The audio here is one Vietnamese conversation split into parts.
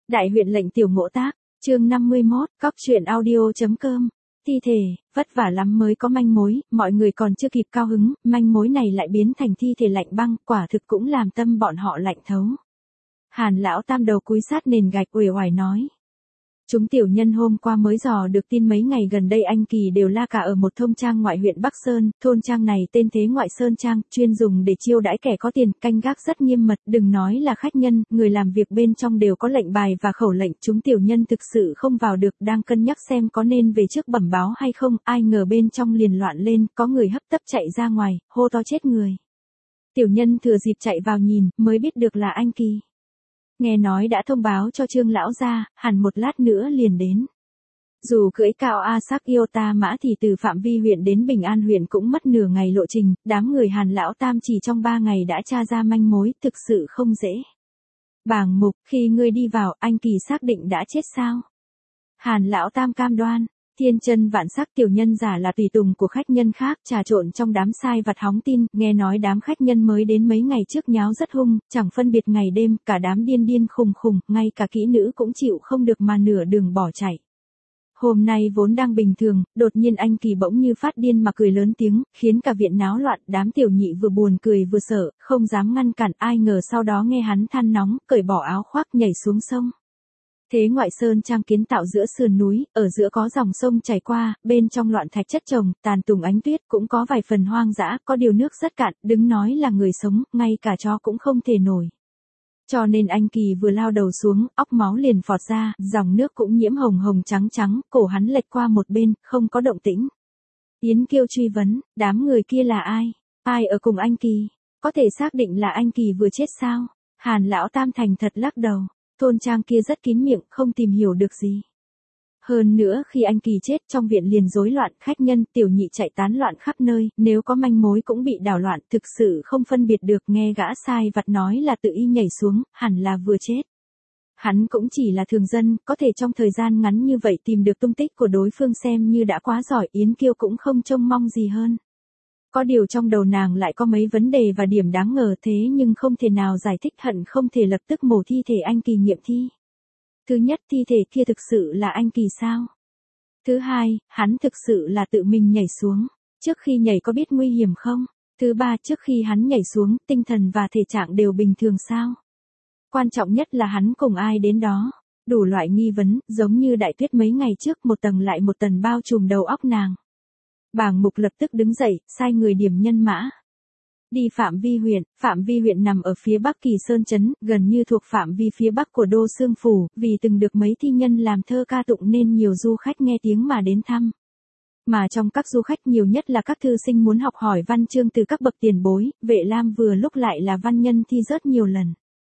Đại huyện lệnh tiểu ngộ tác, chương 51, cóc truyện audio.com. Thi thể, vất vả lắm mới có manh mối, mọi người còn chưa kịp cao hứng, manh mối này lại biến thành thi thể lạnh băng, quả thực cũng làm tâm bọn họ lạnh thấu. Hàn lão tam đầu cúi sát nền gạch uể oải nói. Chúng tiểu nhân hôm qua mới dò được tin mấy ngày gần đây anh Kỳ đều la cả ở một thôn trang ngoại huyện Bắc Sơn, thôn trang này tên thế ngoại Sơn Trang, chuyên dùng để chiêu đãi kẻ có tiền, canh gác rất nghiêm mật, đừng nói là khách nhân, người làm việc bên trong đều có lệnh bài và khẩu lệnh, chúng tiểu nhân thực sự không vào được, đang cân nhắc xem có nên về trước bẩm báo hay không, ai ngờ bên trong liền loạn lên, có người hấp tấp chạy ra ngoài, hô to chết người. Tiểu nhân thừa dịp chạy vào nhìn, mới biết được là anh Kỳ. Nghe nói đã thông báo cho Trương lão gia, hẳn một lát nữa liền đến. Dù cưỡi cao Asak Iota mã thì từ phạm vi huyện đến Bình An huyện cũng mất nửa ngày lộ trình, đám người Hàn lão tam chỉ trong 3 ngày đã tra ra manh mối, thực sự không dễ. Bàng Mục, khi ngươi đi vào, anh Kỳ xác định đã chết sao? Hàn lão tam cam đoan. Thiên chân vạn sắc tiểu nhân giả là tùy tùng của khách nhân khác, trà trộn trong đám sai vặt hóng tin, nghe nói đám khách nhân mới đến mấy ngày trước nháo rất hung, chẳng phân biệt ngày đêm, cả đám điên điên khùng khùng, ngay cả kỹ nữ cũng chịu không được mà nửa đường bỏ chạy. Hôm nay vốn đang bình thường, đột nhiên anh Kỳ bỗng như phát điên mà cười lớn tiếng, khiến cả viện náo loạn, đám tiểu nhị vừa buồn cười vừa sợ, không dám ngăn cản, ai ngờ sau đó nghe hắn than nóng, cởi bỏ áo khoác nhảy xuống sông. Thế ngoại Sơn Trang kiến tạo giữa sườn núi, ở giữa có dòng sông chảy qua, bên trong loạn thạch chất chồng, tàn tùng ánh tuyết, cũng có vài phần hoang dã, có điều nước rất cạn, đứng nói là người sống, ngay cả chó cũng không thể nổi. Cho nên anh Kỳ vừa lao đầu xuống, óc máu liền phọt ra, dòng nước cũng nhiễm hồng hồng trắng trắng, cổ hắn lệch qua một bên, không có động tĩnh. Yến Kiêu truy vấn, đám người kia là ai? Ai ở cùng anh Kỳ? Có thể xác định là anh Kỳ vừa chết sao? Hàn lão tam thành thật lắc đầu. Thôn trang kia rất kín miệng, không tìm hiểu được gì. Hơn nữa khi anh Kỳ chết trong viện liền rối loạn, khách nhân, tiểu nhị chạy tán loạn khắp nơi, nếu có manh mối cũng bị đảo loạn, thực sự không phân biệt được, nghe gã sai vặt nói là tự y nhảy xuống, hẳn là vừa chết. Hắn cũng chỉ là thường dân, có thể trong thời gian ngắn như vậy tìm được tung tích của đối phương xem như đã quá giỏi, Yến Kiêu cũng không trông mong gì hơn. Có điều trong đầu nàng lại có mấy vấn đề và điểm đáng ngờ thế nhưng không thể nào giải thích, hận không thể lập tức mổ thi thể anh Kỳ nghiệm thi. Thứ nhất, thi thể kia thực sự là anh Kỳ sao? Thứ hai, hắn thực sự là tự mình nhảy xuống. Trước khi nhảy có biết nguy hiểm không? Thứ ba, trước khi hắn nhảy xuống, tinh thần và thể trạng đều bình thường sao? Quan trọng nhất là hắn cùng ai đến đó? Đủ loại nghi vấn, giống như đại tuyết mấy ngày trước, một tầng lại một tầng bao trùm đầu óc nàng. Bàng Mục lập tức đứng dậy, sai người điểm nhân mã. Đi Phạm Vi huyện nằm ở phía bắc Kỳ Sơn Trấn, gần như thuộc phạm vi phía bắc của Đô Xương Phủ, vì từng được mấy thi nhân làm thơ ca tụng nên nhiều du khách nghe tiếng mà đến thăm. Mà trong các du khách nhiều nhất là các thư sinh muốn học hỏi văn chương từ các bậc tiền bối, Vệ Lam vừa lúc lại là văn nhân thi rớt nhiều lần.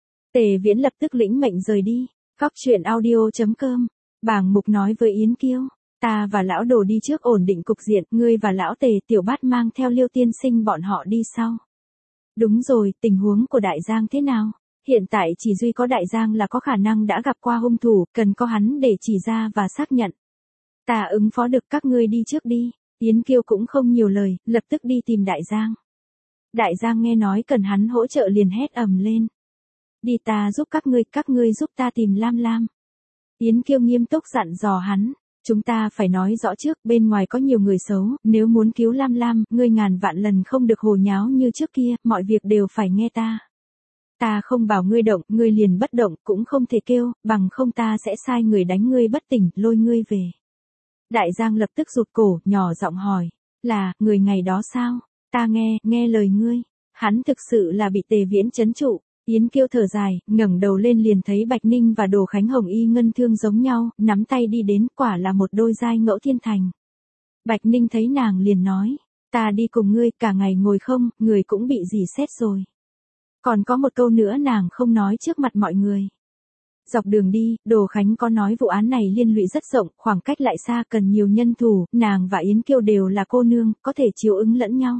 Tề Viễn lập tức lĩnh mệnh rời đi. Cóc truyện audio.com. Bàng Mục nói với Yến Kiêu. Ta và lão đồ đi trước ổn định cục diện, ngươi và lão Tề tiểu bát mang theo Liêu tiên sinh bọn họ đi sau. Đúng rồi, tình huống của Đại Giang thế nào? Hiện tại chỉ duy có Đại Giang là có khả năng đã gặp qua hung thủ, cần có hắn để chỉ ra và xác nhận. Ta ứng phó được, các ngươi đi trước đi. Yến Kiêu cũng không nhiều lời, lập tức đi tìm Đại Giang. Đại Giang nghe nói cần hắn hỗ trợ liền hét ầm lên. Đi, ta giúp các ngươi giúp ta tìm Lam Lam. Yến Kiêu nghiêm túc dặn dò hắn. Chúng ta phải nói rõ trước, bên ngoài có nhiều người xấu, nếu muốn cứu Lam Lam, ngươi ngàn vạn lần không được hồ nháo như trước kia, mọi việc đều phải nghe ta. Ta không bảo ngươi động, ngươi liền bất động, cũng không thể kêu, bằng không ta sẽ sai người đánh ngươi bất tỉnh, lôi ngươi về. Đại Giang lập tức rụt cổ, nhỏ giọng hỏi, là, người ngày đó sao? Ta nghe lời ngươi. Hắn thực sự là bị Tề Viễn trấn trụ. Yến Kiêu thở dài, ngẩng đầu lên liền thấy Bạch Ninh và Đồ Khánh Hồng y ngân thương giống nhau, nắm tay đi đến, quả là một đôi giai ngẫu thiên thành. Bạch Ninh thấy nàng liền nói, ta đi cùng ngươi, cả ngày ngồi không, người cũng bị dì xét rồi. Còn có một câu nữa nàng không nói trước mặt mọi người. Dọc đường đi, Đồ Khánh có nói vụ án này liên lụy rất rộng, khoảng cách lại xa cần nhiều nhân thủ, nàng và Yến Kiêu đều là cô nương, có thể chiếu ứng lẫn nhau.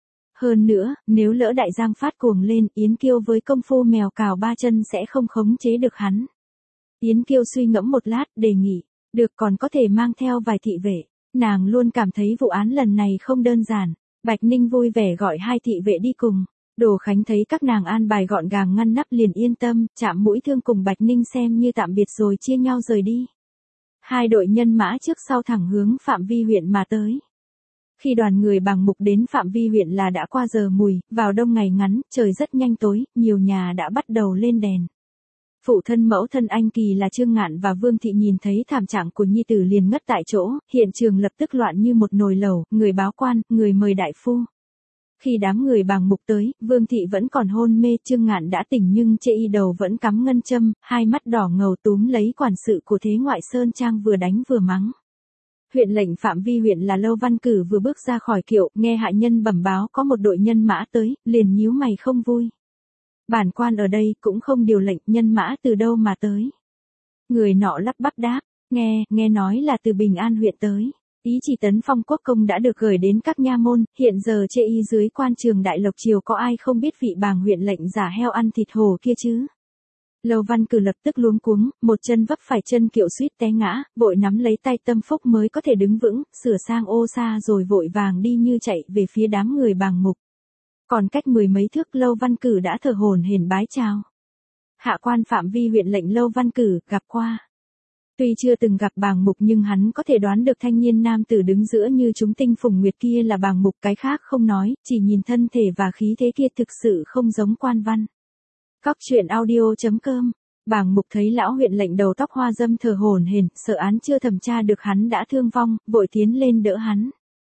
Hơn nữa, nếu lỡ Đại Giang phát cuồng lên, Yến Kiêu với công phu mèo cào ba chân sẽ không khống chế được hắn. Yến Kiêu suy ngẫm một lát, đề nghị, được, còn có thể mang theo vài thị vệ. Nàng luôn cảm thấy vụ án lần này không đơn giản. Bạch Ninh vui vẻ gọi 2 thị vệ đi cùng. Đồ Khánh thấy các nàng an bài gọn gàng ngăn nắp liền yên tâm, chạm mũi thương cùng Bạch Ninh xem như tạm biệt rồi chia nhau rời đi. Hai đội nhân mã trước sau thẳng hướng phạm vi huyện mà tới. Khi đoàn người Bàng Mục đến phạm vi huyện là đã qua giờ mùi, vào đông ngày ngắn, trời rất nhanh tối, nhiều nhà đã bắt đầu lên đèn. Phụ thân mẫu thân anh Kỳ là Trương Ngạn và Vương Thị nhìn thấy thảm trạng của nhi tử liền ngất tại chỗ, hiện trường lập tức loạn như một nồi lẩu, người báo quan, người mời đại phu. Khi đám người Bàng Mục tới, Vương Thị vẫn còn hôn mê, Trương Ngạn đã tỉnh nhưng chê y đầu vẫn cắm ngân châm, hai mắt đỏ ngầu túm lấy quản sự của Thế Ngoại Sơn Trang vừa đánh vừa mắng. Huyện lệnh phạm vi huyện là Lâu Văn Cử vừa bước ra khỏi kiệu, nghe hạ nhân bẩm báo có một đội nhân mã tới, liền nhíu mày không vui. Bản quan ở đây cũng không điều lệnh, nhân mã từ đâu mà tới. Người nọ lắp bắp đáp, nghe nói là từ Bình An huyện tới. Ý chỉ Tấn Phong quốc công đã được gửi đến các nha môn, hiện giờ chê y dưới quan trường Đại Lộc Triều có ai không biết vị Bàng huyện lệnh giả heo ăn thịt hổ kia chứ. Lâu Văn Cử lập tức luống cuống, một chân vấp phải chân kiệu suýt té ngã, vội nắm lấy tay Tâm Phúc mới có thể đứng vững, sửa sang ô sa rồi vội vàng đi như chạy về phía đám người Bàng Mục. Còn cách mười mấy thước Lâu Văn Cử đã thở hổn hển bái chào. Hạ quan phạm vi huyện lệnh Lâu Văn Cử gặp qua. Tuy chưa từng gặp Bàng Mục nhưng hắn có thể đoán được thanh niên nam tử đứng giữa như chúng tinh phùng nguyệt kia là Bàng Mục, cái khác không nói, chỉ nhìn thân thể và khí thế kia thực sự không giống quan văn. Cóc truyện audio.com. Bàng Mục thấy lão huyện lệnh đầu tóc hoa râm thở hổn hển, sợ án chưa thẩm tra được hắn đã thương vong, vội tiến lên đỡ hắn.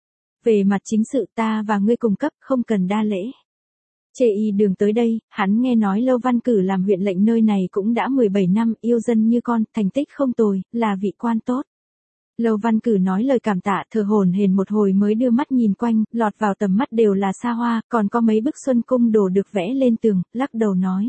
Về mặt chính sự ta và ngươi cùng cấp, không cần đa lễ. Chê y đường tới đây, hắn nghe nói Lâu Văn Cử làm huyện lệnh nơi này cũng đã 17 năm, yêu dân như con, thành tích không tồi, là vị quan tốt. Lâu Văn Cử nói lời cảm tạ, thở hổn hển một hồi mới đưa mắt nhìn quanh, lọt vào tầm mắt đều là xa hoa, còn có mấy bức xuân cung đồ được vẽ lên tường, lắc đầu nói.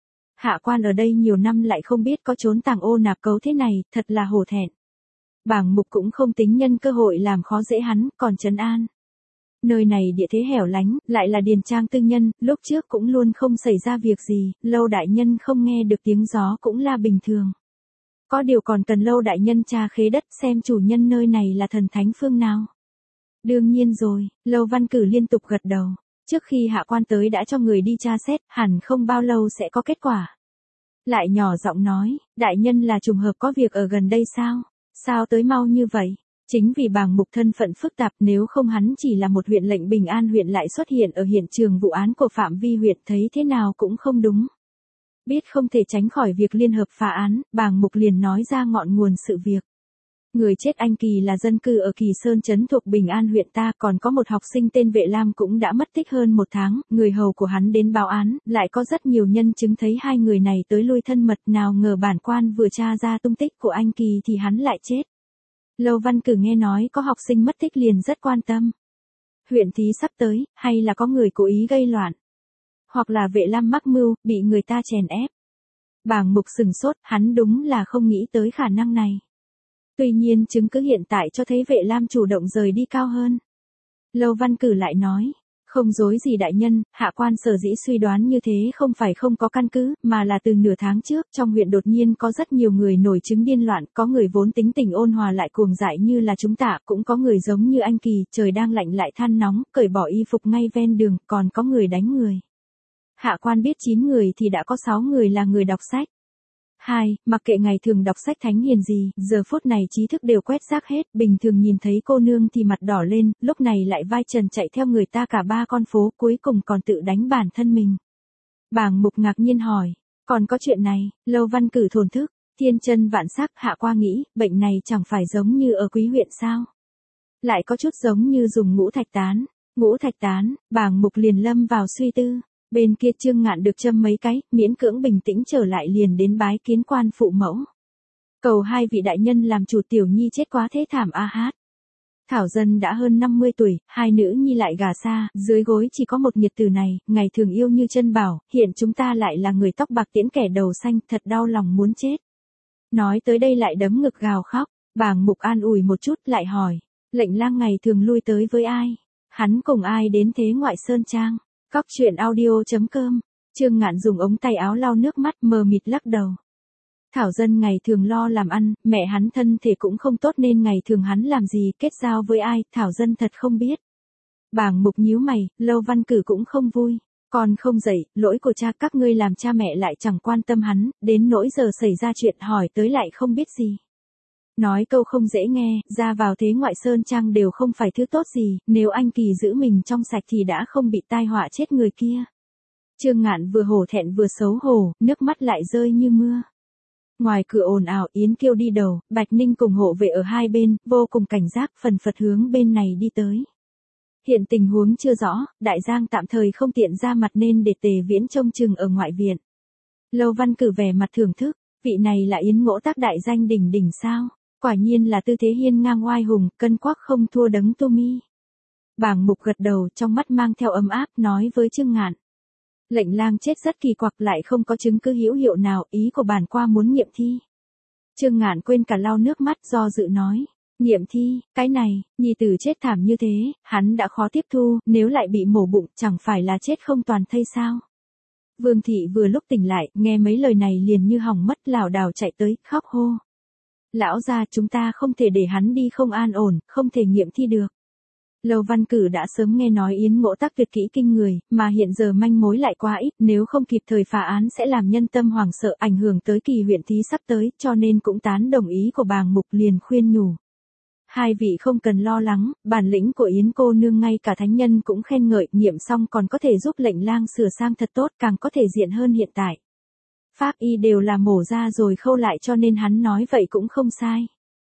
Hạ quan ở đây nhiều năm lại không biết có trốn tàng ô nạp cấu thế này, thật là hổ thẹn. Bàng Mục cũng không tính nhân cơ hội làm khó dễ hắn, còn trấn an. Nơi này địa thế hẻo lánh, lại là điền trang tư nhân, lúc trước cũng luôn không xảy ra việc gì, Lâu đại nhân không nghe được tiếng gió cũng là bình thường. Có điều còn cần Lâu đại nhân tra khế đất xem chủ nhân nơi này là thần thánh phương nào. Đương nhiên rồi, Lâu Văn Cử liên tục gật đầu. Trước khi hạ quan tới đã cho người đi tra xét, hẳn không bao lâu sẽ có kết quả. Lại nhỏ giọng nói, đại nhân là trùng hợp có việc ở gần đây sao? Sao tới mau như vậy? Chính vì Bàng Mục thân phận phức tạp, nếu không hắn chỉ là một huyện lệnh Bình An huyện lại xuất hiện ở hiện trường vụ án của phạm vi huyện, thấy thế nào cũng không đúng. Biết không thể tránh khỏi việc liên hợp phá án, Bàng Mục liền nói ra ngọn nguồn sự việc. Người chết anh Kỳ là dân cư ở Kỳ Sơn trấn thuộc Bình An huyện ta, còn có một học sinh tên Vệ Lam cũng đã mất tích hơn một tháng, người hầu của hắn đến báo án, lại có rất nhiều nhân chứng thấy hai người này tới lui thân mật, nào ngờ bản quan vừa tra ra tung tích của anh Kỳ thì hắn lại chết. Lâu Văn Cử nghe nói có học sinh mất tích liền rất quan tâm. Huyện thí sắp tới, hay là có người cố ý gây loạn? Hoặc là Vệ Lam mắc mưu, bị người ta chèn ép? Bàng Mục sừng sốt, hắn đúng là không nghĩ tới khả năng này. Tuy nhiên chứng cứ hiện tại cho thấy Vệ Lam chủ động rời đi cao hơn. Lâu Văn Cử lại nói, không dối gì đại nhân, hạ quan sở dĩ suy đoán như thế không phải không có căn cứ, mà là từ nửa tháng trước trong huyện đột nhiên có rất nhiều người nổi chứng điên loạn, có người vốn tính tình ôn hòa lại cuồng dại như là chúng ta, cũng có người giống như anh Kỳ, trời đang lạnh lại than nóng, cởi bỏ y phục ngay ven đường, còn có người đánh người. Hạ quan biết 9 người thì đã có 6 người là người đọc sách. 2. Mặc kệ ngày thường đọc sách thánh hiền gì, giờ phút này trí thức đều quét rác hết, bình thường nhìn thấy cô nương thì mặt đỏ lên, lúc này lại vai trần chạy theo người ta cả 3 con phố, cuối cùng còn tự đánh bản thân mình. Bàng Mục ngạc nhiên hỏi, còn có chuyện này? Lâu Văn Cử thổn thức, thiên chân vạn sắc, hạ qua nghĩ, bệnh này chẳng phải giống như ở Quý huyện sao? Lại có chút giống như dùng ngũ thạch tán. Ngũ thạch tán, Bàng Mục liền lâm vào suy tư. Bên kia Trương Ngạn được châm mấy cái, miễn cưỡng bình tĩnh trở lại liền đến bái kiến quan phụ mẫu. Cầu hai vị đại nhân làm chủ, tiểu nhi chết quá thế thảm a hát. Thảo dân đã hơn 50 tuổi, hai nữ nhi lại gả xa, dưới gối chỉ có một nghiệt tử này, ngày thường yêu như chân bảo, hiện chúng ta lại là người tóc bạc tiễn kẻ đầu xanh, thật đau lòng muốn chết. Nói tới đây lại đấm ngực gào khóc, Bàng Mục an ủi một chút lại hỏi, lệnh lang ngày thường lui tới với ai? Hắn cùng ai đến Thế Ngoại Sơn Trang? Cóc truyện audio.com. Trương Ngạn dùng ống tay áo lau nước mắt mờ mịt lắc đầu. Thảo dân ngày thường lo làm ăn, mẹ hắn thân thể cũng không tốt nên ngày thường hắn làm gì, kết giao với ai, Thảo dân thật không biết. Bàng Mục nhíu mày, Lâu Văn Cử cũng không vui. Con không dậy, lỗi của cha, các ngươi làm cha mẹ lại chẳng quan tâm hắn, đến nỗi giờ xảy ra chuyện hỏi tới lại không biết gì. Nói câu không dễ nghe, ra vào thế ngoại sơn trang đều không phải thứ tốt gì, nếu anh Kỳ giữ mình trong sạch thì đã không bị tai họa chết người kia. Trương Ngạn vừa hổ thẹn vừa xấu hổ, nước mắt lại rơi như mưa. Ngoài cửa ồn ào, Yến Kiêu đi đầu, Bạch Ninh cùng hộ vệ ở hai bên, vô cùng cảnh giác, phần phật hướng bên này đi tới. Hiện tình huống chưa rõ, Đại Giang tạm thời không tiện ra mặt nên để Tề Viễn trông chừng ở ngoại viện. Lâu Văn Cử vẻ mặt thưởng thức, vị này là Yến Ngỗ Tác đại danh đỉnh đỉnh sao? Quả nhiên là tư thế hiên ngang oai hùng, cân quắc không thua Đấng Tô Mi. Bàng Mục gật đầu, trong mắt mang theo ấm áp, nói với Trương Ngạn. Lệnh lang chết rất kỳ quặc, lại không có chứng cứ hữu hiệu nào, ý của bản qua muốn nghiệm thi. Trương Ngạn quên cả lau nước mắt, do dự nói. Nghiệm thi, cái này, nhi tử chết thảm như thế, hắn đã khó tiếp thu, nếu lại bị mổ bụng, chẳng phải là chết không toàn thây sao? Vương thị vừa lúc tỉnh lại, nghe mấy lời này liền như hỏng mất, lảo đảo chạy tới, khóc hô. Lão gia, chúng ta không thể để hắn đi không an ổn, không thể nghiệm thi được. Lâu Văn Cử đã sớm nghe nói Yến Ngỗ Tác tuyệt kỹ kinh người, mà hiện giờ manh mối lại quá ít, nếu không kịp thời phá án sẽ làm nhân tâm hoảng sợ, ảnh hưởng tới kỳ huyện thí sắp tới, cho nên cũng tán đồng ý của Bàng Mục, liền khuyên nhủ. Hai vị không cần lo lắng, bản lĩnh của Yến cô nương ngay cả thánh nhân cũng khen ngợi, nghiệm xong còn có thể giúp lệnh lang sửa sang thật tốt, càng có thể diện hơn hiện tại. Pháp y đều là mổ ra rồi khâu lại, cho nên hắn nói vậy cũng không sai.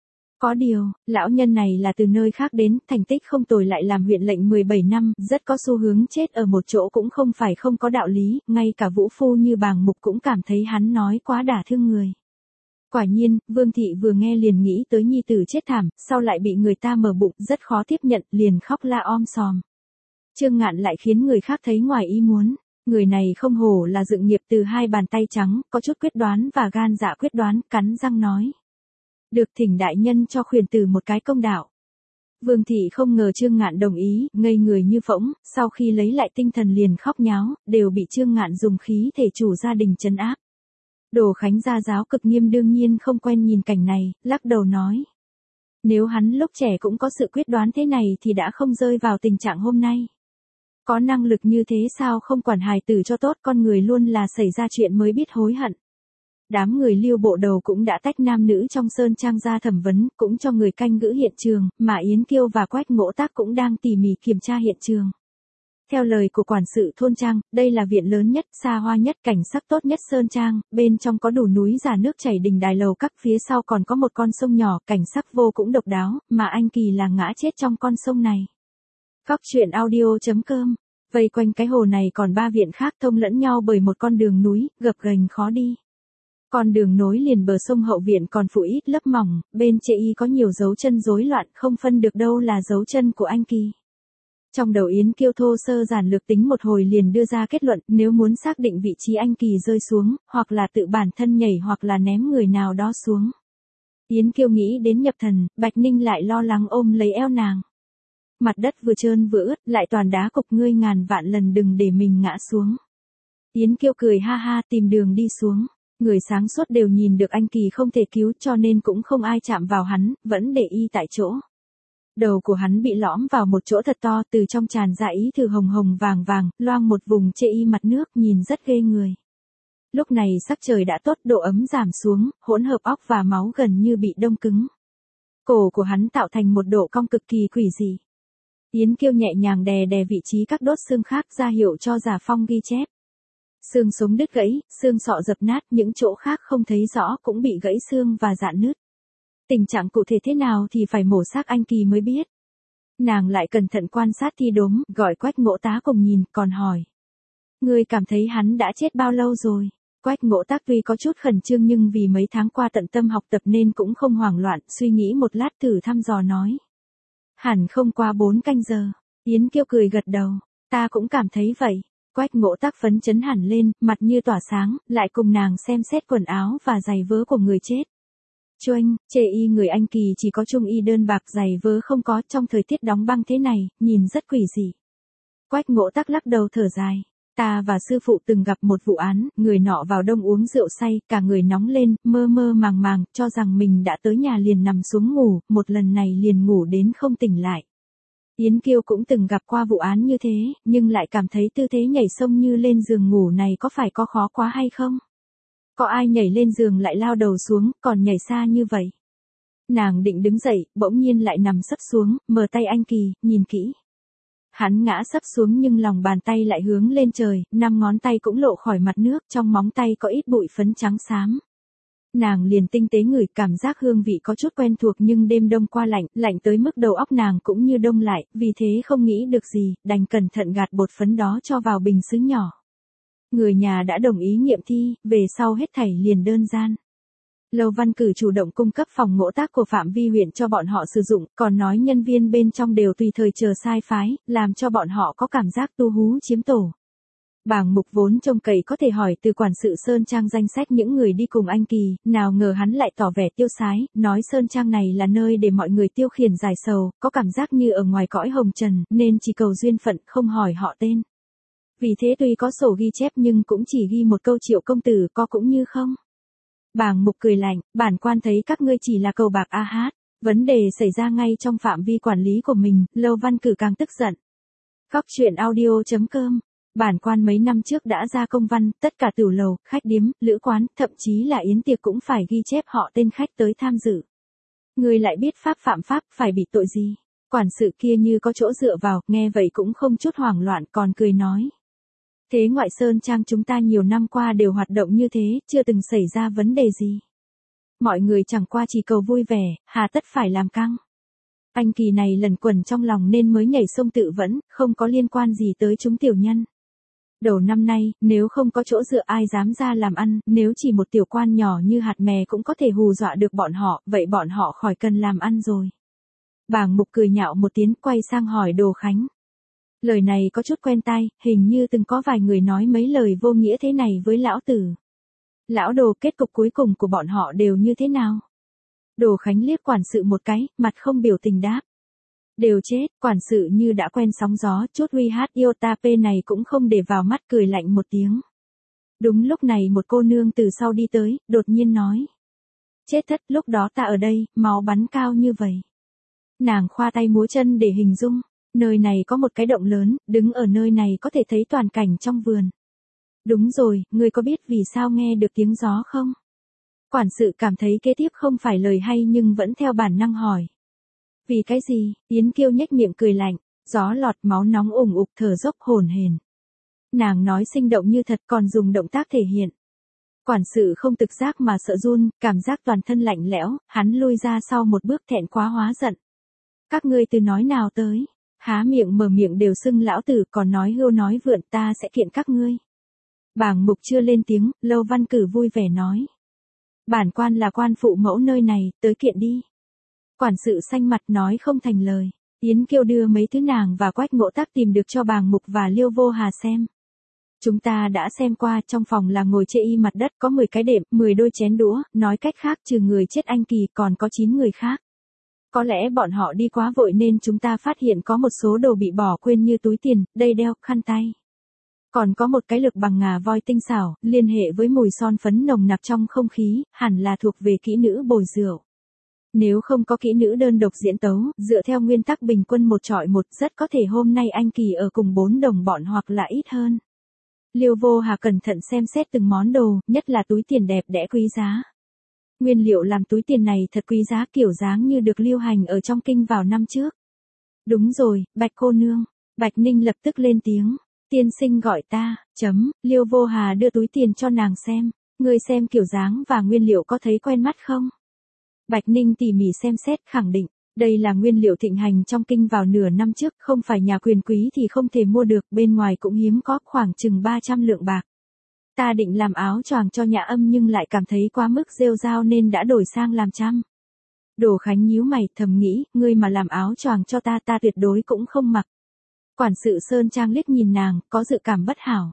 Có điều, lão nhân này là từ nơi khác đến, thành tích không tồi, lại làm huyện lệnh 17 năm, rất có xu hướng chết ở một chỗ cũng không phải không có đạo lý, ngay cả vũ phu như Bàng Mục cũng cảm thấy hắn nói quá đả thương người. Quả nhiên, Vương thị vừa nghe liền nghĩ tới nhi tử chết thảm, sau lại bị người ta mở bụng, rất khó tiếp nhận, liền khóc la om sòm. Trương Ngạn lại khiến người khác thấy ngoài ý muốn. Người này không hổ là dựng nghiệp từ hai bàn tay trắng, có chút quyết đoán và gan dạ quyết đoán, cắn răng nói. Được thỉnh đại nhân cho khuyển tử một cái công đạo. Vương thị không ngờ Trương Ngạn đồng ý, ngây người như phỗng, sau khi lấy lại tinh thần liền khóc nháo, đều bị Trương Ngạn dùng khí thể chủ gia đình trấn áp. Đồ Khánh gia giáo cực nghiêm đương nhiên không quen nhìn cảnh này, lắc đầu nói. Nếu hắn lúc trẻ cũng có sự quyết đoán thế này thì đã không rơi vào tình trạng hôm nay. Có năng lực như thế sao không quản hài tử cho tốt, con người luôn là xảy ra chuyện mới biết hối hận. Đám người Lưu bộ đầu cũng đã tách nam nữ trong sơn trang ra thẩm vấn, cũng cho người canh giữ hiện trường, mà Yến Kiêu và Quách Ngỗ Tác cũng đang tỉ mỉ kiểm tra hiện trường. Theo lời của quản sự thôn trang, đây là viện lớn nhất, xa hoa nhất, cảnh sắc tốt nhất sơn trang, bên trong có đủ núi giả nước chảy đình đài lầu các, phía sau còn có một con sông nhỏ, cảnh sắc vô cũng độc đáo, mà anh Kỳ là ngã chết trong con sông này. Góc truyện audio.com. Vây quanh cái hồ này còn 3 viện khác thông lẫn nhau bởi một con đường núi, gập ghềnh khó đi. Con đường nối liền bờ sông hậu viện còn phủ ít lớp mỏng, bên chê y có nhiều dấu chân rối loạn, không phân được đâu là dấu chân của anh Kỳ. Trong đầu Yến Kiêu thô sơ giản lược tính một hồi liền đưa ra kết luận, nếu muốn xác định vị trí anh Kỳ rơi xuống, hoặc là tự bản thân nhảy hoặc là ném người nào đó xuống. Yến Kiêu nghĩ đến nhập thần, Bạch Ninh lại lo lắng ôm lấy eo nàng. Mặt đất vừa trơn vừa ướt, lại toàn đá cục, ngươi ngàn vạn lần đừng để mình ngã xuống. Yến Kiêu cười ha ha, tìm đường đi xuống. Người sáng suốt đều nhìn được anh Kỳ không thể cứu, cho nên cũng không ai chạm vào hắn, vẫn để y tại chỗ. Đầu của hắn bị lõm vào một chỗ thật to, từ trong tràn ra ý thử hồng hồng vàng vàng, loang một vùng chê y mặt nước, nhìn rất ghê người. Lúc này sắc trời đã tốt, độ ấm giảm xuống, hỗn hợp óc và máu gần như bị đông cứng. Cổ của hắn tạo thành một độ cong cực kỳ quỷ dị. Yến Kiêu nhẹ nhàng đè đè vị trí các đốt xương khác, ra hiệu cho Giả Phong ghi chép. Xương sống đứt gãy, xương sọ dập nát, những chỗ khác không thấy rõ cũng bị gãy xương và rạn nứt. Tình trạng cụ thể thế nào thì phải mổ xác anh Kỳ mới biết. Nàng lại cẩn thận quan sát thi đốm, gọi Quách Ngỗ Tá cùng nhìn, còn hỏi. Ngươi cảm thấy hắn đã chết bao lâu rồi? Quách Ngỗ Tác tuy có chút khẩn trương nhưng vì mấy tháng qua tận tâm học tập nên cũng không hoảng loạn, suy nghĩ một lát thử thăm dò nói. Hẳn không qua 4 canh giờ. Yến Kiêu cười gật đầu, ta cũng cảm thấy vậy. Quách Ngỗ Tác phấn chấn hẳn lên, mặt như tỏa sáng, lại cùng nàng xem xét quần áo và giày vớ của người chết. Choanh, chê y người anh Kỳ chỉ có trung y đơn bạc, giày vớ không có, trong thời tiết đóng băng thế này, nhìn rất quỷ dị. Quách Ngỗ Tác lắc đầu thở dài. Ta và sư phụ từng gặp một vụ án, người nọ vào đông uống rượu say, cả người nóng lên, mơ mơ màng màng, cho rằng mình đã tới nhà liền nằm xuống ngủ, một lần này liền ngủ đến không tỉnh lại. Yến Kiêu cũng từng gặp qua vụ án như thế, nhưng lại cảm thấy tư thế nhảy sông như lên giường ngủ này có phải có khó quá hay không? Có ai nhảy lên giường lại lao đầu xuống, còn nhảy xa như vậy? Nàng định đứng dậy, bỗng nhiên lại nằm sấp xuống, mở tay anh Kỳ, nhìn kỹ. Hắn ngã sấp xuống nhưng lòng bàn tay lại hướng lên trời, 5 ngón tay cũng lộ khỏi mặt nước, trong móng tay có ít bụi phấn trắng xám. Nàng liền tinh tế ngửi, cảm giác hương vị có chút quen thuộc nhưng đêm đông qua lạnh, lạnh tới mức đầu óc nàng cũng như đông lại, vì thế không nghĩ được gì, đành cẩn thận gạt bột phấn đó cho vào bình sứ nhỏ. Người nhà đã đồng ý nghiệm thi, về sau hết thảy liền đơn giản. Lâu Văn Cử chủ động cung cấp phòng ngỗ tác của phạm vi huyện cho bọn họ sử dụng, còn nói nhân viên bên trong đều tùy thời chờ sai phái, làm cho bọn họ có cảm giác tu hú chiếm tổ. Bàng Mục vốn trông cậy có thể hỏi từ quản sự Sơn Trang danh sách những người đi cùng anh Kỳ, nào ngờ hắn lại tỏ vẻ tiêu sái, nói Sơn Trang này là nơi để mọi người tiêu khiển giải sầu, có cảm giác như ở ngoài cõi hồng trần, nên chỉ cầu duyên phận không hỏi họ tên. Vì thế tuy có sổ ghi chép nhưng cũng chỉ ghi một câu Triệu công tử có cũng như không. Bàng Mục cười lạnh, bản quan thấy các ngươi chỉ là cầu bạc a hát, vấn đề xảy ra ngay trong phạm vi quản lý của mình, Lâu Văn Cử càng tức giận. Góc truyện audio.com, bản quan mấy năm trước đã ra công văn, tất cả tửu lầu, khách điếm, lữ quán, thậm chí là yến tiệc cũng phải ghi chép họ tên khách tới tham dự. Người lại biết pháp phạm pháp, phải bị tội gì? Quản sự kia như có chỗ dựa vào, nghe vậy cũng không chút hoảng loạn còn cười nói. Thế ngoại Sơn Trang chúng ta nhiều năm qua đều hoạt động như thế, chưa từng xảy ra vấn đề gì. Mọi người chẳng qua chỉ cầu vui vẻ, hà tất phải làm căng. Anh Kỳ này lần quẩn trong lòng nên mới nhảy sông tự vẫn, không có liên quan gì tới chúng tiểu nhân. Đầu năm nay, nếu không có chỗ dựa ai dám ra làm ăn, nếu chỉ một tiểu quan nhỏ như hạt mè cũng có thể hù dọa được bọn họ, vậy bọn họ khỏi cần làm ăn rồi. Bàng Mục cười nhạo một tiếng quay sang hỏi Đồ Khánh. Lời này có chút quen tai, hình như từng có vài người nói mấy lời vô nghĩa thế này với lão tử. Lão Đồ, kết cục cuối cùng của bọn họ đều như thế nào? Đồ Khánh liếc quản sự một cái, mặt không biểu tình đáp. Đều chết, quản sự như đã quen sóng gió, chút uy hát iota p này cũng không để vào mắt cười lạnh một tiếng. Đúng lúc này một cô nương từ sau đi tới, đột nhiên nói. Chết thất, lúc đó ta ở đây, máu bắn cao như vậy. Nàng khoa tay múa chân để hình dung. Nơi này có một cái động lớn, đứng ở nơi này có thể thấy toàn cảnh trong vườn. Đúng rồi, ngươi có biết vì sao nghe được tiếng gió không? Quản sự cảm thấy kế tiếp không phải lời hay nhưng vẫn theo bản năng hỏi. Vì cái gì? Yến Kiêu nhếch miệng cười lạnh, gió lọt máu nóng ủng ục thở dốc hổn hển. Nàng nói sinh động như thật còn dùng động tác thể hiện. Quản sự không tự giác mà sợ run, cảm giác toàn thân lạnh lẽo, hắn lui ra sau một bước thẹn quá hóa giận. Các ngươi từ nói nào tới? Há miệng mở miệng đều xưng lão tử còn nói hưu nói vượn ta sẽ kiện các ngươi. Bàng Mục chưa lên tiếng, Lâu Văn Cử vui vẻ nói. Bản quan là quan phụ mẫu nơi này, tới kiện đi. Quản sự xanh mặt nói không thành lời. Yến Kiêu đưa mấy thứ nàng và Quách Ngộ Tác tìm được cho Bàng Mục và Liêu Vô Hà xem. Chúng ta đã xem qua, trong phòng là ngồi chê y mặt đất có 10 cái đệm, 10 đôi chén đũa, nói cách khác trừ người chết anh Kỳ còn có 9 người khác. Có lẽ bọn họ đi quá vội nên chúng ta phát hiện có một số đồ bị bỏ quên như túi tiền, dây đeo, khăn tay. Còn có một cái lực bằng ngà voi tinh xảo, liên hệ với mùi son phấn nồng nặc trong không khí, hẳn là thuộc về kỹ nữ bồi rượu. Nếu không có kỹ nữ đơn độc diễn tấu, dựa theo nguyên tắc bình quân một chọi một, rất có thể hôm nay anh Kỳ ở cùng 4 đồng bọn hoặc là ít hơn. Liêu Vô Hà cẩn thận xem xét từng món đồ, nhất là túi tiền đẹp đẽ quý giá. Nguyên liệu làm túi tiền này thật quý giá, kiểu dáng như được lưu hành ở trong kinh vào năm trước. Đúng rồi, Bạch cô nương. Bạch Ninh lập tức lên tiếng. Tiên sinh gọi ta, Liêu Vô Hà đưa túi tiền cho nàng xem. Ngươi xem kiểu dáng và nguyên liệu có thấy quen mắt không? Bạch Ninh tỉ mỉ xem xét khẳng định. Đây là nguyên liệu thịnh hành trong kinh vào nửa năm trước, không phải nhà quyền quý thì không thể mua được, bên ngoài cũng hiếm có, khoảng chừng 300 lượng bạc. Ta định làm áo choàng cho nhà âm nhưng lại cảm thấy quá mức rêu rao nên đã đổi sang làm trăm. Đồ Khánh nhíu mày thầm nghĩ, ngươi mà làm áo choàng cho ta tuyệt đối cũng không mặc. Quản sự Sơn Trang liếc nhìn nàng, có dự cảm bất hảo.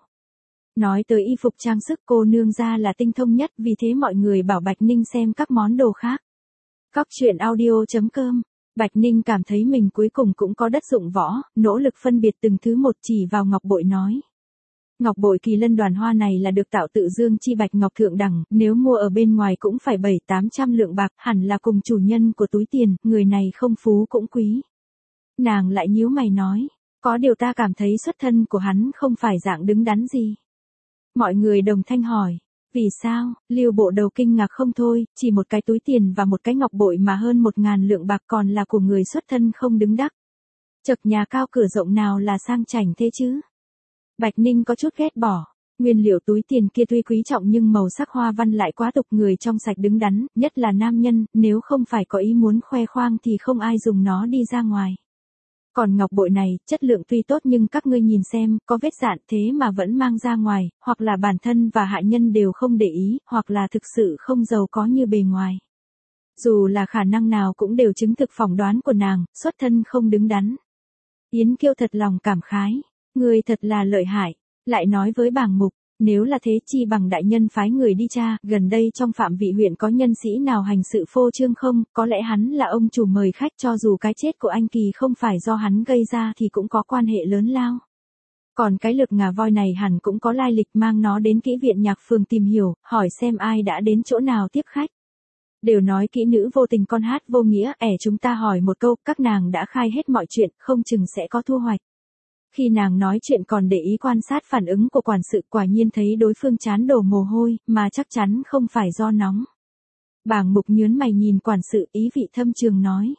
Nói tới y phục trang sức cô nương ra là tinh thông nhất, vì thế mọi người bảo Bạch Ninh xem các món đồ khác. Góc truyện audio.com, Bạch Ninh cảm thấy mình cuối cùng cũng có đất dụng võ, nỗ lực phân biệt từng thứ một chỉ vào ngọc bội nói. Ngọc bội Kỳ Lân đoàn hoa này là được tạo tự dương chi bạch ngọc thượng đẳng, nếu mua ở bên ngoài cũng phải 700-800 lượng bạc, hẳn là cùng chủ nhân của túi tiền, người này không phú cũng quý. Nàng lại nhíu mày nói, có điều ta cảm thấy xuất thân của hắn không phải dạng đứng đắn gì. Mọi người đồng thanh hỏi, vì sao? Lưu Bộ Đầu kinh ngạc không thôi, chỉ một cái túi tiền và một cái ngọc bội mà hơn 1.000 lượng bạc còn là của người xuất thân không đứng đắn. Chật nhà cao cửa rộng nào là sang chảnh thế chứ? Bạch Ninh có chút ghét bỏ. Nguyên liệu túi tiền kia tuy quý trọng nhưng màu sắc hoa văn lại quá tục, người trong sạch đứng đắn, nhất là nam nhân, nếu không phải có ý muốn khoe khoang thì không ai dùng nó đi ra ngoài. Còn ngọc bội này, chất lượng tuy tốt nhưng các ngươi nhìn xem, có vết dạn thế mà vẫn mang ra ngoài, hoặc là bản thân và hạ nhân đều không để ý, hoặc là thực sự không giàu có như bề ngoài. Dù là khả năng nào cũng đều chứng thực phỏng đoán của nàng, xuất thân không đứng đắn. Yến Kiêu thật lòng cảm khái, người thật là lợi hại, lại nói với bàng mục, nếu là thế chi bằng đại nhân phái người đi tra, gần đây trong phạm vị huyện có nhân sĩ nào hành sự phô trương không, có lẽ hắn là ông chủ mời khách, cho dù cái chết của anh Kỳ không phải do hắn gây ra thì cũng có quan hệ lớn lao. Còn cái lực ngà voi này hẳn cũng có lai lịch, mang nó đến kỹ viện nhạc phường tìm hiểu, hỏi xem ai đã đến chỗ nào tiếp khách. Đều nói kỹ nữ vô tình con hát vô nghĩa, chúng ta hỏi một câu, các nàng đã khai hết mọi chuyện, không chừng sẽ có thu hoạch. Khi nàng nói chuyện còn để ý quan sát phản ứng của quản sự, quả nhiên thấy đối phương trán đổ mồ hôi, mà chắc chắn không phải do nóng. Bàng mục nhướng mày nhìn quản sự, ý vị thâm trường nói.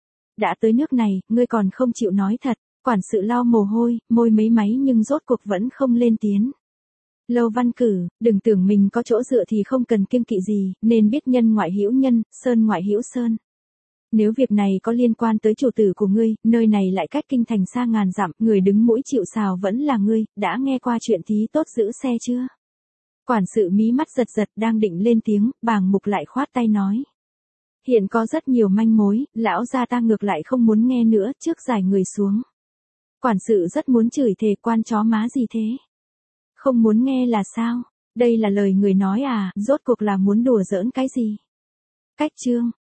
Đã tới nước này, ngươi còn không chịu nói thật. Quản sự lau mồ hôi, môi mấy máy nhưng rốt cuộc vẫn không lên tiếng. Lâu Văn Cử, đừng tưởng mình có chỗ dựa thì không cần kiêng kỵ gì, nên biết nhân ngoại hữu nhân, sơn ngoại hữu sơn. Nếu việc này có liên quan tới chủ tử của ngươi, nơi này lại cách kinh thành xa ngàn dặm, người đứng mũi chịu sào vẫn là ngươi, đã nghe qua chuyện thí tốt giữ xe chưa? Quản sự mí mắt giật giật đang định lên tiếng, bàng mục lại khoát tay nói. Hiện có rất nhiều manh mối, lão gia ta ngược lại không muốn nghe nữa, trước giải người xuống. Quản sự rất muốn chửi thề, quan chó má gì thế? Không muốn nghe là sao? Đây là lời người nói à, rốt cuộc là muốn đùa giỡn cái gì? Cách chương